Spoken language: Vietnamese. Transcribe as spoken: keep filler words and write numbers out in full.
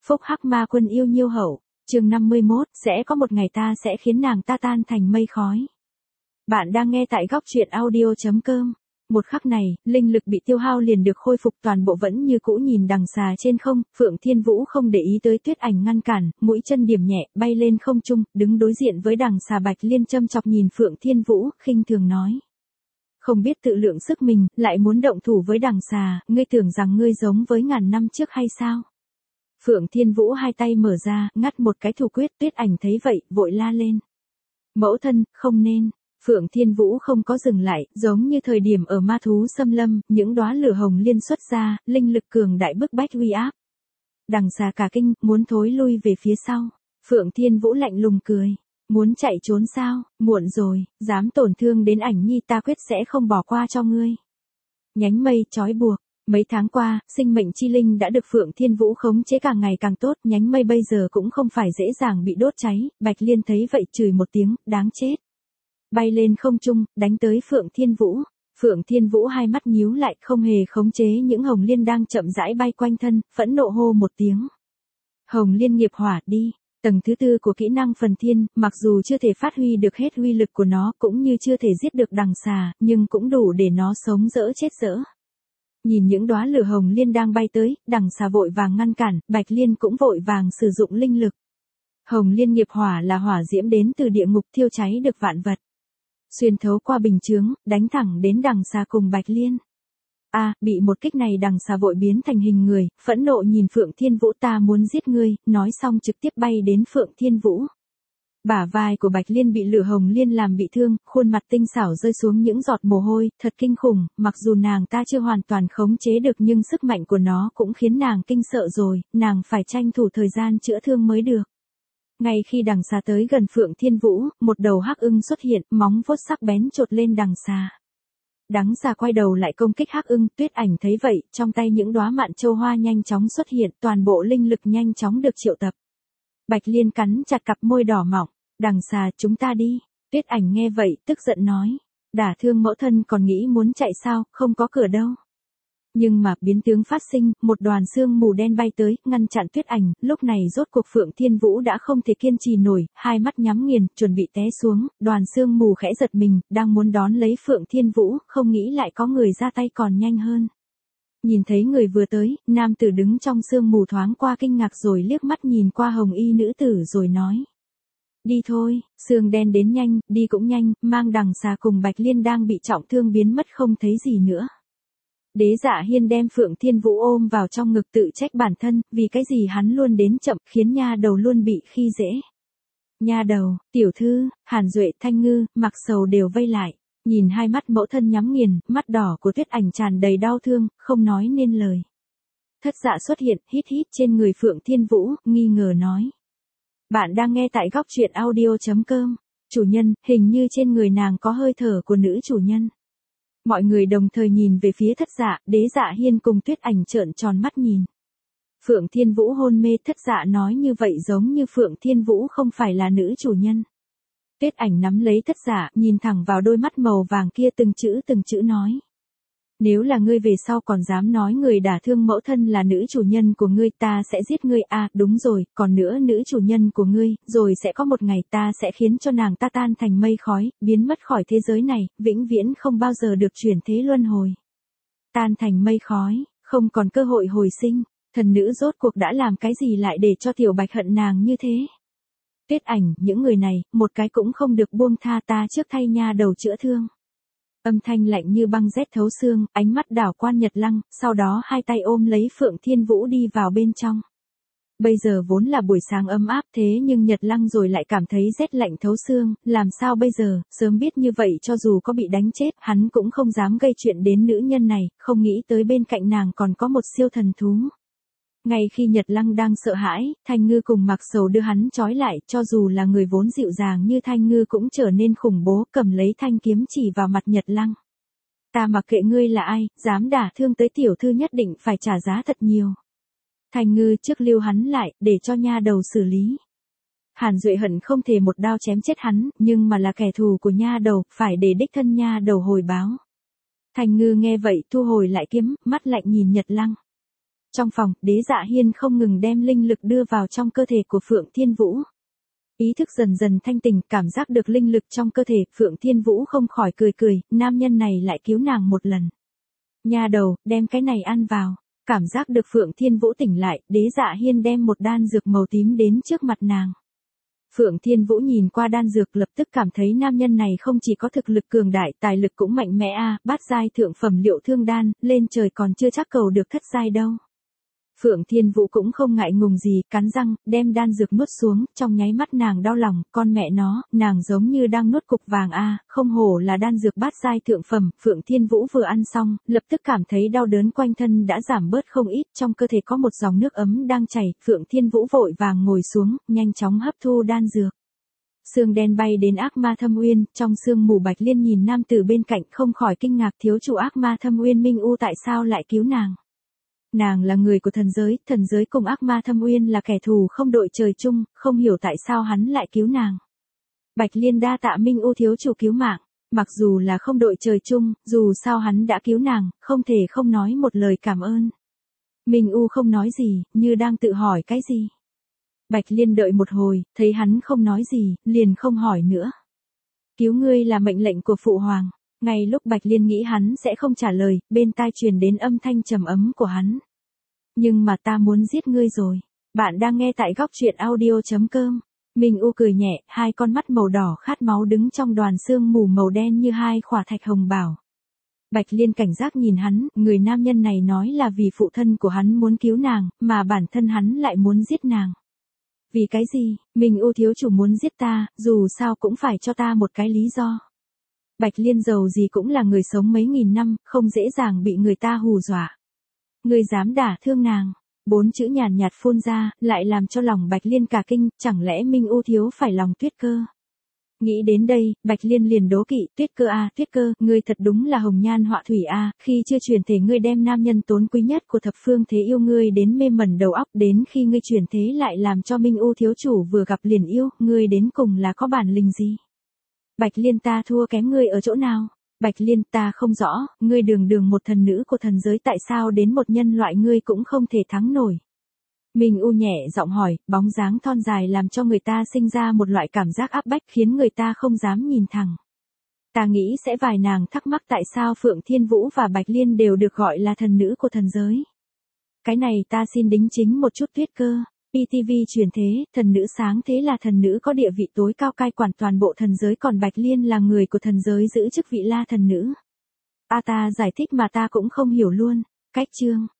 Phúc Hắc Ma Quân yêu nhiêu hậu, chương năm mươi mốt, sẽ có một ngày ta sẽ khiến nàng ta tan thành mây khói. Bạn đang nghe tại góc truyện audio chấm com. Một khắc này, linh lực bị tiêu hao liền được khôi phục, toàn bộ vẫn như cũ nhìn đằng xà trên không. Phượng Thiên Vũ không để ý tới Tuyết Ảnh ngăn cản, mũi chân điểm nhẹ, bay lên không trung, đứng đối diện với đằng xà. Bạch Liên châm chọc nhìn Phượng Thiên Vũ, khinh thường nói. Không biết tự lượng sức mình, lại muốn động thủ với đằng xà, ngươi tưởng rằng ngươi giống với ngàn năm trước hay sao? Phượng Thiên Vũ hai tay mở ra, ngắt một cái thủ quyết. Tuyết Ảnh thấy vậy, vội la lên. Mẫu thân, không nên. Phượng Thiên Vũ không có dừng lại, giống như thời điểm ở ma thú xâm lâm, những đóa lửa hồng liên xuất ra, linh lực cường đại bức bách uy áp. Đằng xà cả kinh, muốn thối lui về phía sau. Phượng Thiên Vũ lạnh lùng cười. Muốn chạy trốn sao, muộn rồi, dám tổn thương đến Ảnh nhi ta quyết sẽ không bỏ qua cho ngươi. Nhánh mây trói buộc. Mấy tháng qua, sinh mệnh chi linh đã được Phượng Thiên Vũ khống chế càng ngày càng tốt, nhánh mây bây giờ cũng không phải dễ dàng bị đốt cháy. Bạch Liên thấy vậy chửi một tiếng, đáng chết. Bay lên không trung, đánh tới Phượng Thiên Vũ. Phượng Thiên Vũ hai mắt nhíu lại, không hề khống chế những hồng liên đang chậm rãi bay quanh thân, phẫn nộ hô một tiếng. Hồng liên nghiệp hỏa đi. Tầng thứ tư của kỹ năng phần thiên, mặc dù chưa thể phát huy được hết uy lực của nó, cũng như chưa thể giết được đằng xà, nhưng cũng đủ để nó sống dỡ chết dỡ. Nhìn những đóa lửa hồng liên đang bay tới, đằng xà vội vàng ngăn cản, Bạch Liên cũng vội vàng sử dụng linh lực. Hồng liên nghiệp hỏa là hỏa diễm đến từ địa ngục, thiêu cháy được vạn vật. Xuyên thấu qua bình chướng, đánh thẳng đến đằng xà cùng Bạch Liên. A, à, bị một kích này đằng xà vội biến thành hình người, phẫn nộ nhìn Phượng Thiên Vũ, ta muốn giết ngươi, nói xong trực tiếp bay đến Phượng Thiên Vũ. Bả vai của Bạch Liên bị lửa hồng liên làm bị thương, khuôn mặt tinh xảo rơi xuống những giọt mồ hôi, thật kinh khủng, mặc dù nàng ta chưa hoàn toàn khống chế được nhưng sức mạnh của nó cũng khiến nàng kinh sợ rồi, nàng phải tranh thủ thời gian chữa thương mới được. Ngay khi đằng xà tới gần Phượng Thiên Vũ, một đầu hắc ưng xuất hiện, móng vuốt sắc bén chộp lên đằng xà. Đằng xà quay đầu lại công kích hắc ưng, Tuyết Ảnh thấy vậy, trong tay những đóa mạn châu hoa nhanh chóng xuất hiện, toàn bộ linh lực nhanh chóng được triệu tập. Bạch Liên cắn chặt cặp môi đỏ mọng, đằng xà, chúng ta đi. Tuyết Ảnh nghe vậy, tức giận nói, đả thương mẫu thân còn nghĩ muốn chạy sao, không có cửa đâu. Nhưng mà, biến tướng phát sinh, một đoàn sương mù đen bay tới, ngăn chặn Tuyết Ảnh, lúc này rốt cuộc Phượng Thiên Vũ đã không thể kiên trì nổi, hai mắt nhắm nghiền, chuẩn bị té xuống, đoàn sương mù khẽ giật mình, đang muốn đón lấy Phượng Thiên Vũ, không nghĩ lại có người ra tay còn nhanh hơn. Nhìn thấy người vừa tới, nam tử đứng trong sương mù thoáng qua kinh ngạc rồi liếc mắt nhìn qua hồng y nữ tử rồi nói. Đi thôi, sương đen đến nhanh, đi cũng nhanh, mang đằng xà cùng Bạch Liên đang bị trọng thương biến mất không thấy gì nữa. Đế Dạ Hiên đem Phượng Thiên Vũ ôm vào trong ngực tự trách bản thân, vì cái gì hắn luôn đến chậm, khiến nha đầu luôn bị khi dễ. Nha đầu, tiểu thư, Hàn Duệ, Thanh Ngư, Mặc Sầu đều vây lại, nhìn hai mắt mẫu thân nhắm nghiền, mắt đỏ của Tuyết Ảnh tràn đầy đau thương, không nói nên lời. Thất Dạ xuất hiện, hít hít trên người Phượng Thiên Vũ, nghi ngờ nói. Bạn đang nghe tại góc truyện audio chấm com. Chủ nhân, hình như trên người nàng có hơi thở của nữ chủ nhân. Mọi người đồng thời nhìn về phía Thất Dạ, Đế Dạ Hiên cùng Tuyết Ảnh trợn tròn mắt nhìn. Phượng Thiên Vũ hôn mê, Thất Dạ nói như vậy giống như Phượng Thiên Vũ không phải là nữ chủ nhân. Tuyết Ảnh nắm lấy Thất Dạ, nhìn thẳng vào đôi mắt màu vàng kia, từng chữ từng chữ nói. Nếu là ngươi về sau còn dám nói người đả thương mẫu thân là nữ chủ nhân của ngươi, ta sẽ giết ngươi. À, đúng rồi, còn nữa, nữ chủ nhân của ngươi, rồi sẽ có một ngày ta sẽ khiến cho nàng ta tan thành mây khói, biến mất khỏi thế giới này, vĩnh viễn không bao giờ được chuyển thế luân hồi. Tan thành mây khói, không còn cơ hội hồi sinh, thần nữ rốt cuộc đã làm cái gì lại để cho Tiểu Bạch hận nàng như thế? Tuyết Ảnh, những người này, một cái cũng không được buông tha, ta trước thay nha đầu chữa thương. Âm thanh lạnh như băng rét thấu xương, ánh mắt đảo quan Nhật Lăng, sau đó hai tay ôm lấy Phượng Thiên Vũ đi vào bên trong. Bây giờ vốn là buổi sáng ấm áp thế nhưng Nhật Lăng rồi lại cảm thấy rét lạnh thấu xương, làm sao bây giờ, sớm biết như vậy cho dù có bị đánh chết, hắn cũng không dám gây chuyện đến nữ nhân này, không nghĩ tới bên cạnh nàng còn có một siêu thần thú. Ngay khi Nhật Lăng đang sợ hãi, Thanh Ngư cùng Mặc Sầu đưa hắn trói lại, cho dù là người vốn dịu dàng như Thanh Ngư cũng trở nên khủng bố, cầm lấy thanh kiếm chỉ vào mặt Nhật Lăng. Ta mặc kệ ngươi là ai, dám đả thương tới tiểu thư nhất định phải trả giá thật nhiều. Thanh Ngư trước lưu hắn lại, để cho nha đầu xử lý. Hàn Duệ hận không thể một đao chém chết hắn, nhưng mà là kẻ thù của nha đầu, phải để đích thân nha đầu hồi báo. Thanh Ngư nghe vậy thu hồi lại kiếm, mắt lạnh nhìn Nhật Lăng. Trong phòng, Đế Dạ Hiên không ngừng đem linh lực đưa vào trong cơ thể của Phượng Thiên Vũ. Ý thức dần dần thanh tỉnh, cảm giác được linh lực trong cơ thể, Phượng Thiên Vũ không khỏi cười cười, nam nhân này lại cứu nàng một lần. Nha đầu, đem cái này ăn vào. Cảm giác được Phượng Thiên Vũ tỉnh lại, Đế Dạ Hiên đem một đan dược màu tím đến trước mặt nàng. Phượng Thiên Vũ nhìn qua đan dược lập tức cảm thấy nam nhân này không chỉ có thực lực cường đại, tài lực cũng mạnh mẽ a, bát giai thượng phẩm liệu thương đan, lên trời còn chưa chắc cầu được thất giai đâu. Phượng Thiên Vũ cũng không ngại ngùng gì, cắn răng, đem đan dược nuốt xuống, trong nháy mắt nàng đau lòng, con mẹ nó, nàng giống như đang nuốt cục vàng a, không hổ là đan dược bát giai thượng phẩm. Phượng Thiên Vũ vừa ăn xong, lập tức cảm thấy đau đớn quanh thân đã giảm bớt không ít, trong cơ thể có một dòng nước ấm đang chảy, Phượng Thiên Vũ vội vàng ngồi xuống, nhanh chóng hấp thu đan dược. Sương đen bay đến Ác Ma Thâm Uyên, trong sương mù Bạch Liên nhìn nam tử bên cạnh không khỏi kinh ngạc, thiếu chủ Ác Ma Thâm Uyên Minh U tại sao lại cứu nàng? Nàng là người của thần giới, thần giới cùng Ác Ma Thâm Uyên là kẻ thù không đội trời chung, không hiểu tại sao hắn lại cứu nàng. Bạch Liên đa tạ Minh U thiếu chủ cứu mạng, mặc dù là không đội trời chung, dù sao hắn đã cứu nàng, không thể không nói một lời cảm ơn. Minh U không nói gì, như đang tự hỏi cái gì. Bạch Liên đợi một hồi, thấy hắn không nói gì, liền không hỏi nữa. Cứu ngươi là mệnh lệnh của Phụ Hoàng. Ngay lúc Bạch Liên nghĩ hắn sẽ không trả lời, bên tai truyền đến âm thanh trầm ấm của hắn. Nhưng mà ta muốn giết ngươi rồi. Bạn đang nghe tại góc truyện audio chấm com. Minh U cười nhẹ, hai con mắt màu đỏ khát máu đứng trong đoàn sương mù màu đen như hai khỏa thạch hồng bảo. Bạch Liên cảnh giác nhìn hắn, người nam nhân này nói là vì phụ thân của hắn muốn cứu nàng, mà bản thân hắn lại muốn giết nàng. Vì cái gì, Minh U thiếu chủ muốn giết ta, dù sao cũng phải cho ta một cái lý do. Bạch Liên dầu gì cũng là người sống mấy nghìn năm, không dễ dàng bị người ta hù dọa. Ngươi dám đả thương nàng. Bốn chữ nhàn nhạt phun ra, lại làm cho lòng Bạch Liên cả kinh, chẳng lẽ Minh U thiếu phải lòng Tuyết Cơ. Nghĩ đến đây, Bạch Liên liền đố kỵ, Tuyết Cơ a, Tuyết Cơ, ngươi thật đúng là hồng nhan họa thủy a, khi chưa chuyển thể ngươi đem nam nhân tốn quý nhất của thập phương thế yêu ngươi đến mê mẩn đầu óc, đến khi ngươi chuyển thế lại làm cho Minh U thiếu chủ vừa gặp liền yêu, ngươi đến cùng là có bản lĩnh gì? Bạch Liên ta thua kém ngươi ở chỗ nào? Bạch Liên ta không rõ, ngươi đường đường một thần nữ của thần giới tại sao đến một nhân loại ngươi cũng không thể thắng nổi. Minh U nhẹ giọng hỏi, bóng dáng thon dài làm cho người ta sinh ra một loại cảm giác áp bách khiến người ta không dám nhìn thẳng. Ta nghĩ sẽ vài nàng thắc mắc tại sao Phượng Thiên Vũ và Bạch Liên đều được gọi là thần nữ của thần giới. Cái này ta xin đính chính một chút Tuyết Cơ. pê tê vê truyền thế, thần nữ sáng thế là thần nữ có địa vị tối cao cai quản toàn bộ thần giới, còn Bạch Liên là người của thần giới giữ chức vị la thần nữ. A ta giải thích mà ta cũng không hiểu luôn. Cách chương.